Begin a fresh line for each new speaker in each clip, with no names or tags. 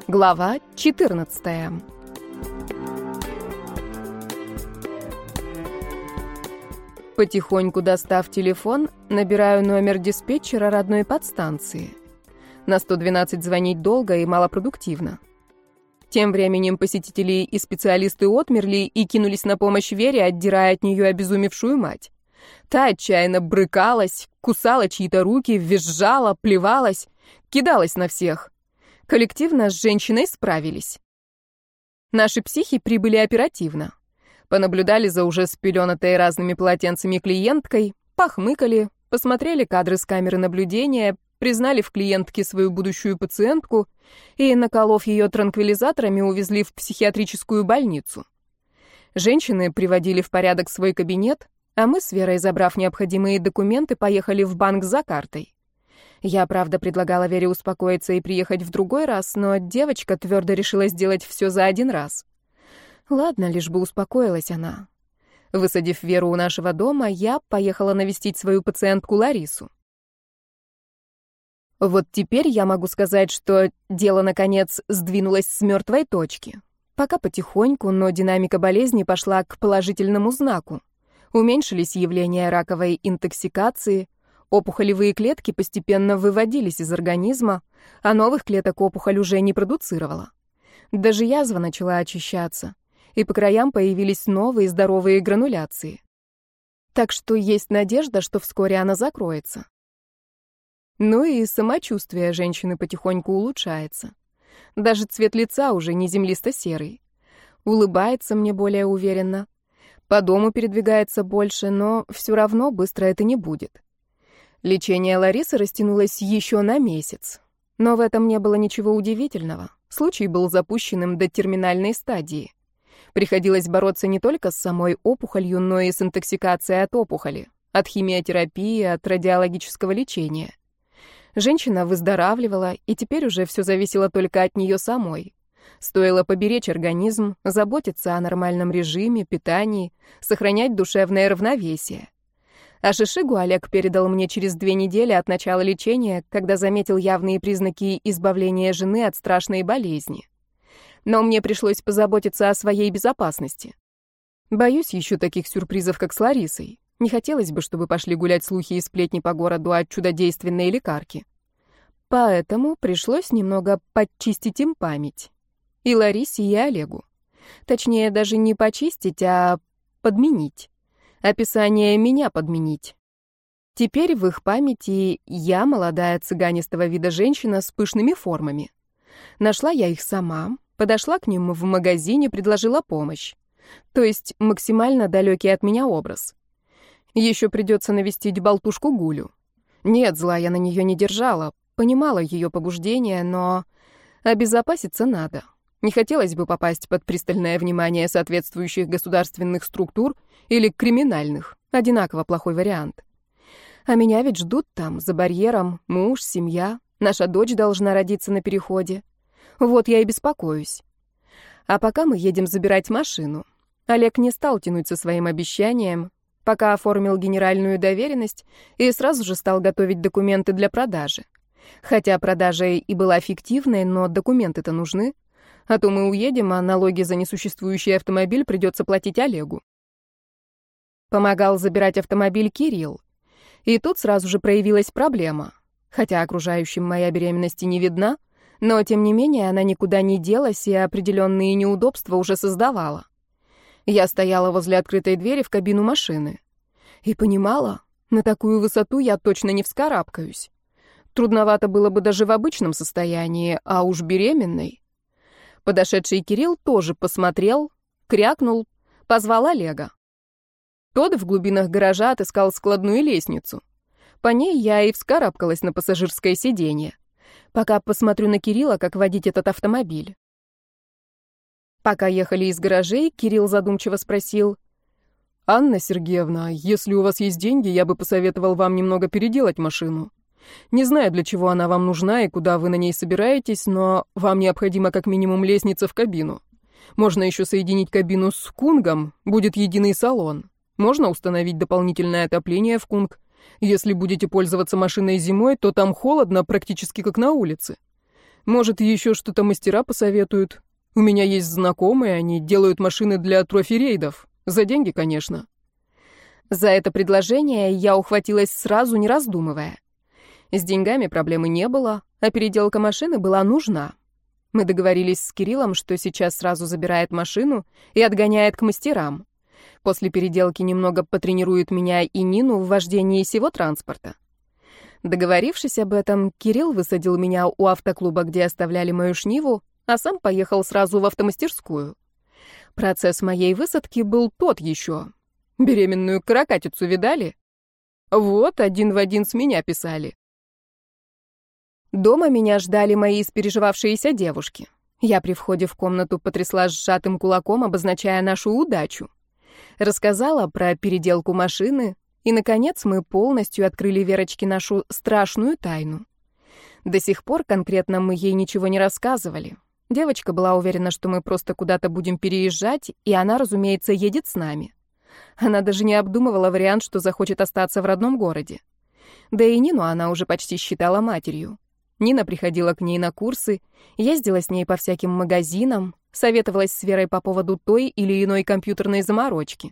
Глава 14. Потихоньку достав телефон, набираю номер диспетчера родной подстанции. На 112 звонить долго и малопродуктивно. Тем временем посетители и специалисты отмерли и кинулись на помощь Вере, отдирая от нее обезумевшую мать. Та отчаянно брыкалась, кусала чьи-то руки, визжала, плевалась, кидалась на всех. Коллективно с женщиной справились. Наши психи прибыли оперативно. Понаблюдали за уже спеленатой разными полотенцами клиенткой, похмыкали, посмотрели кадры с камеры наблюдения, признали в клиентке свою будущую пациентку и, наколов ее транквилизаторами, увезли в психиатрическую больницу. Женщины приводили в порядок свой кабинет, а мы с Верой, забрав необходимые документы, поехали в банк за картой. Я, правда, предлагала Вере успокоиться и приехать в другой раз, но девочка твердо решила сделать все за один раз. Ладно, лишь бы успокоилась она. Высадив Веру у нашего дома, я поехала навестить свою пациентку Ларису. Вот теперь я могу сказать, что дело, наконец, сдвинулось с мертвой точки. Пока потихоньку, но динамика болезни пошла к положительному знаку. Уменьшились явления раковой интоксикации, опухолевые клетки постепенно выводились из организма, а новых клеток опухоль уже не продуцировала. Даже язва начала очищаться, и по краям появились новые здоровые грануляции. Так что есть надежда, что вскоре она закроется. Ну и самочувствие женщины потихоньку улучшается. Даже цвет лица уже не землисто-серый. Улыбается мне более уверенно. По дому передвигается больше, но все равно быстро это не будет. Лечение Ларисы растянулось еще на месяц. Но в этом не было ничего удивительного. Случай был запущенным до терминальной стадии. Приходилось бороться не только с самой опухолью, но и с интоксикацией от опухоли, от химиотерапии, от радиологического лечения. Женщина выздоравливала, и теперь уже все зависело только от нее самой. Стоило поберечь организм, заботиться о нормальном режиме, питании, сохранять душевное равновесие. А шишигу Олег передал мне через 2 недели от начала лечения, когда заметил явные признаки избавления жены от страшной болезни. Но мне пришлось позаботиться о своей безопасности. Боюсь еще таких сюрпризов, как с Ларисой. Не хотелось бы, чтобы пошли гулять слухи и сплетни по городу о чудодейственной лекарке. Поэтому пришлось немного подчистить им память. И Ларисе, и Олегу. Точнее, даже не почистить, а подменить. Описание меня подменить. Теперь в их памяти я молодая цыганистого вида женщина с пышными формами. Нашла я их сама, подошла к ним в магазине, предложила помощь. То есть максимально далекий от меня образ. Еще придется навестить болтушку Гулю. Нет, зла я на нее не держала, понимала ее побуждения, но обезопаситься надо. Не хотелось бы попасть под пристальное внимание соответствующих государственных структур или криминальных. Одинаково плохой вариант. А меня ведь ждут там, за барьером, муж, семья. Наша дочь должна родиться на переходе. Вот я и беспокоюсь. А пока мы едем забирать машину. Олег не стал тянуть со своим обещанием, пока оформил генеральную доверенность и сразу же стал готовить документы для продажи. Хотя продажа и была фиктивной, но документы-то нужны. А то мы уедем, а налоги за несуществующий автомобиль придется платить Олегу. Помогал забирать автомобиль Кирилл. И тут сразу же проявилась проблема. Хотя окружающим моя беременность и не видна, но тем не менее она никуда не делась и определенные неудобства уже создавала. Я стояла возле открытой двери в кабину машины. И понимала, на такую высоту я точно не вскарабкаюсь. Трудновато было бы даже в обычном состоянии, а уж беременной. Подошедший Кирилл тоже посмотрел, крякнул, позвал Олега. Тот в глубинах гаража отыскал складную лестницу. По ней я и вскарабкалась на пассажирское сиденье. Пока посмотрю на Кирилла, как водить этот автомобиль. Пока ехали из гаражей, Кирилл задумчиво спросил: «Анна Сергеевна, если у вас есть деньги, я бы посоветовал вам немного переделать машину. Не знаю, для чего она вам нужна и куда вы на ней собираетесь, но вам необходимо как минимум лестница в кабину. Можно еще соединить кабину с кунгом, будет единый салон. Можно установить дополнительное отопление в кунг. Если будете пользоваться машиной зимой, то там холодно, практически как на улице.
Может, еще что-то мастера посоветуют. У меня есть знакомые, они делают машины для трофи-рейдов. За деньги, конечно.
За это предложение я ухватилась сразу, не раздумывая. С деньгами проблемы не было, а переделка машины была нужна. Мы договорились с Кириллом, что сейчас сразу забирает машину и отгоняет к мастерам. После переделки немного потренирует меня и Нину в вождении сего транспорта. Договорившись об этом, Кирилл высадил меня у автоклуба, где оставляли мою шниву, а сам поехал сразу в автомастерскую. Процесс моей высадки был тот еще. Беременную каракатицу видали? Вот, один в один с меня писали. Дома меня ждали мои испереживавшиеся девушки. Я при входе в комнату потрясла сжатым кулаком, обозначая нашу удачу. Рассказала про переделку машины, и, наконец, мы полностью открыли Верочке нашу страшную тайну. До сих пор конкретно мы ей ничего не рассказывали. Девочка была уверена, что мы просто куда-то будем переезжать, и она, разумеется, едет с нами. Она даже не обдумывала вариант, что захочет остаться в родном городе. Да и Нину она уже почти считала матерью. Нина приходила к ней на курсы, ездила с ней по всяким магазинам, советовалась с Верой по поводу той или иной компьютерной заморочки.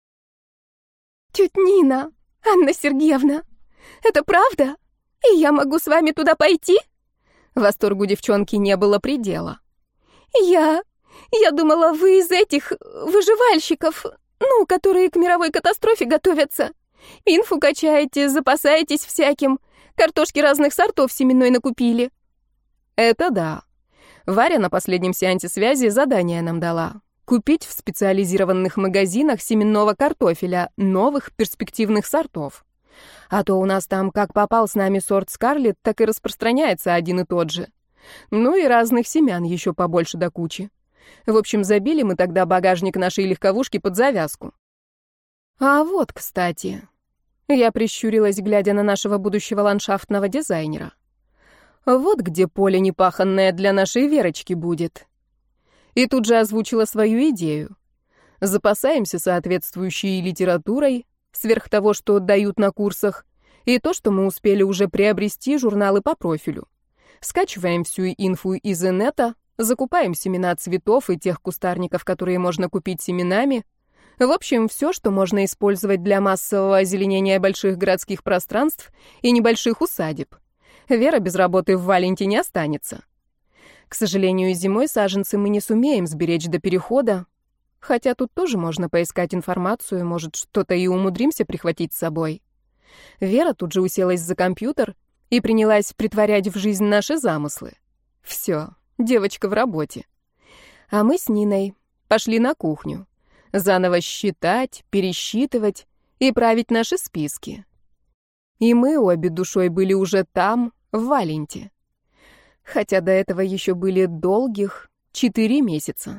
«Тётя Нина, Анна Сергеевна, это правда? И я могу с вами туда пойти?»
Восторгу девчонки не было предела.
Я думала, вы из этих выживальщиков, которые к мировой катастрофе готовятся. Инфу качаете, запасаетесь всяким. Картошки разных сортов семенной накупили.
Это да. Варя на последнем сеансе связи задание нам дала. Купить в специализированных магазинах семенного картофеля новых перспективных сортов. А то у нас там как попал с нами сорт Скарлетт, так и распространяется один и тот же. Ну и разных семян еще побольше до кучи. В общем, забили мы тогда багажник нашей легковушки под завязку. А вот, кстати, я прищурилась, глядя на нашего будущего ландшафтного дизайнера. Вот где поле непаханное для нашей Верочки будет. И тут же озвучила свою идею. Запасаемся соответствующей литературой, сверх того, что дают на курсах, и то, что мы успели уже приобрести, журналы по профилю. Скачиваем всю инфу из инета, закупаем семена цветов и тех кустарников, которые можно купить семенами. В общем, все, что можно использовать для массового озеленения больших городских пространств и небольших усадеб. Вера без работы в Валенте не останется. К сожалению, зимой саженцы мы не сумеем сберечь до перехода, хотя тут тоже можно поискать информацию, может, что-то и умудримся прихватить с собой. Вера тут же уселась за компьютер и принялась притворять в жизнь наши замыслы. Все, девочка в работе. А мы с Ниной пошли на кухню. Заново считать, пересчитывать и править наши списки. И мы обе душой были уже там, в Валенте. Хотя до этого еще были долгих 4 месяца.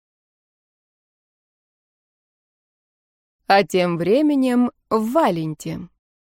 А тем временем в Валенте.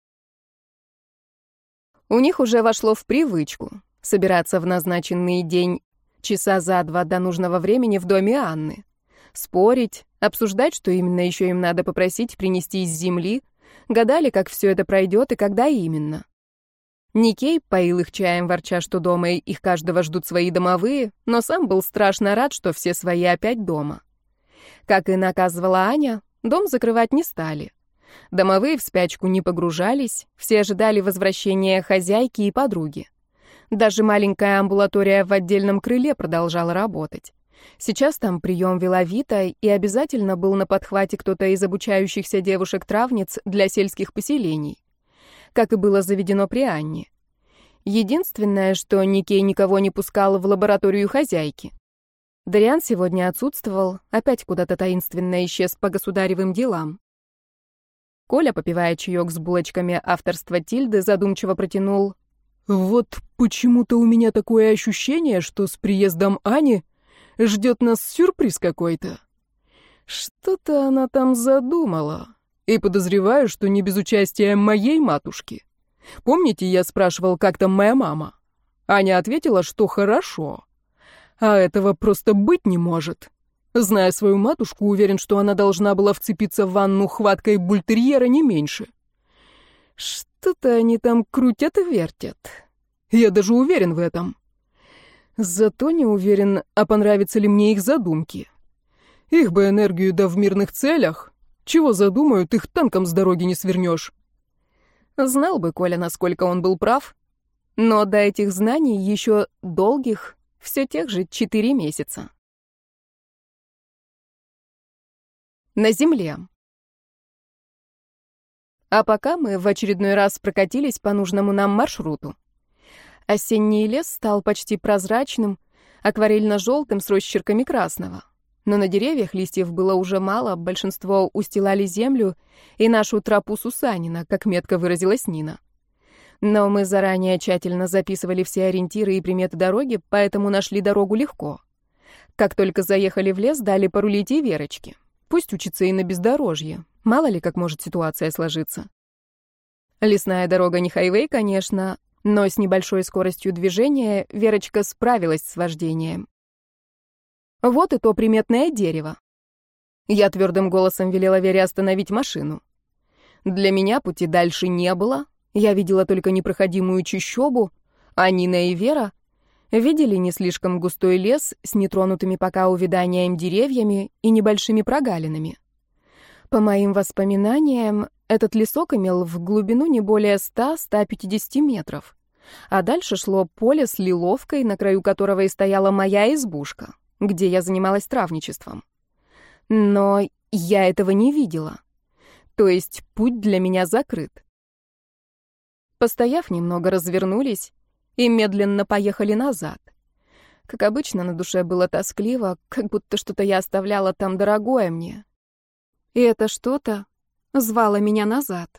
У них уже вошло в привычку собираться в назначенный день часа за 2 до нужного времени в доме Анны. Спорить, обсуждать, что именно еще им надо попросить принести из земли, гадали, как все это пройдет и когда именно. Никей поил их чаем, ворча, что дома их каждого ждут свои домовые, но сам был страшно рад, что все свои опять дома. Как и наказывала Аня, дом закрывать не стали. Домовые в спячку не погружались, все ожидали возвращения хозяйки и подруги. Даже маленькая амбулатория в отдельном крыле продолжала работать. Сейчас там прием вела Вита, и обязательно был на подхвате кто-то из обучающихся девушек-травниц для сельских поселений, как и было заведено при Анне. Единственное, что Никей никого не пускал в лабораторию хозяйки. Дариан сегодня отсутствовал, опять куда-то таинственно исчез по государевым делам. Коля, попивая чаек с булочками авторства Тильды, задумчиво протянул:
«Вот почему-то у меня такое ощущение, что с приездом Ани ждет нас сюрприз какой-то. Что-то она там задумала, и подозреваю, что не без участия моей матушки. Помните, я спрашивал, как там моя мама? Аня ответила, что хорошо. А этого просто быть не может. Зная свою матушку, уверен, что она должна была вцепиться в ванну хваткой бультерьера не меньше. Что-то они там крутят и вертят. Я даже уверен в этом. Зато не уверен, а понравятся ли мне их задумки. Их бы энергию да в мирных целях. Чего задумают, их танком с дороги не свернешь.
Знал бы Коля, насколько он был прав. Но до этих знаний еще долгих, все тех же 4 месяца. На земле. А пока мы в очередной раз прокатились по нужному нам маршруту. Осенний лес стал почти прозрачным, акварельно-желтым с росчерками красного. Но на деревьях листьев было уже мало, большинство устилали землю и нашу тропу Сусанина, как метко выразилась Нина. Но мы заранее тщательно записывали все ориентиры и приметы дороги, поэтому нашли дорогу легко. Как только заехали в лес, дали порулить и Верочке. Пусть учится и на бездорожье. Мало ли, как может ситуация сложиться. Лесная дорога не хайвей, конечно, но с небольшой скоростью движения Верочка справилась с вождением. Вот и то приметное дерево. Я твердым голосом велела Вере остановить машину. Для меня пути дальше не было. Я видела только непроходимую чащобу, а Нина и Вера видели не слишком густой лес с нетронутыми пока увяданием деревьями и небольшими прогалинами. По моим воспоминаниям, этот лесок имел в глубину не более 100-150 метров, а дальше шло поле с лиловкой, на краю которого и стояла моя избушка, где я занималась травничеством. Но я этого не видела. То есть путь для меня закрыт. Постояв немного, развернулись и медленно поехали назад. Как обычно, на душе было тоскливо, как будто что-то я оставляла там дорогое мне. И это что-то звало меня назад.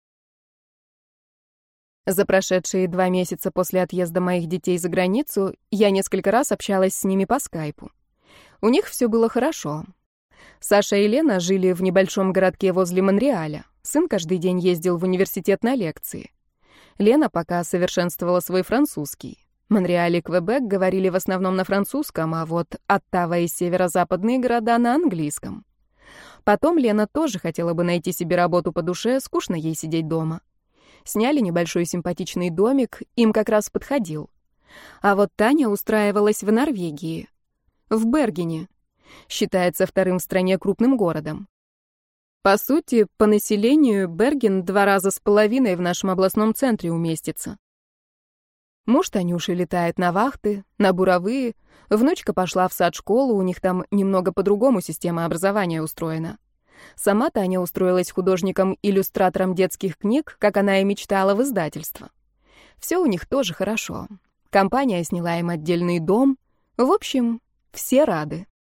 За прошедшие 2 месяца после отъезда моих детей за границу я несколько раз общалась с ними по скайпу. У них все было хорошо. Саша и Лена жили в небольшом городке возле Монреаля. Сын каждый день ездил в университет на лекции. Лена пока совершенствовала свой французский. Монреаль и Квебек говорили в основном на французском, а вот Оттава и северо-западные города на английском. Потом Лена тоже хотела бы найти себе работу по душе, скучно ей сидеть дома. Сняли небольшой симпатичный домик, им как раз подходил. А вот Таня устраивалась в Норвегии, в Бергене. Считается вторым в стране крупным городом. По сути, по населению Берген 2,5 раза в нашем областном центре уместится. Муж Танюши летает на вахты, на буровые, внучка пошла в сад-школу, у них там немного по-другому система образования устроена. Сама Таня устроилась художником-иллюстратором детских книг, как она и мечтала, в издательство. Все у них тоже хорошо. Компания сняла им отдельный дом. В общем, все рады.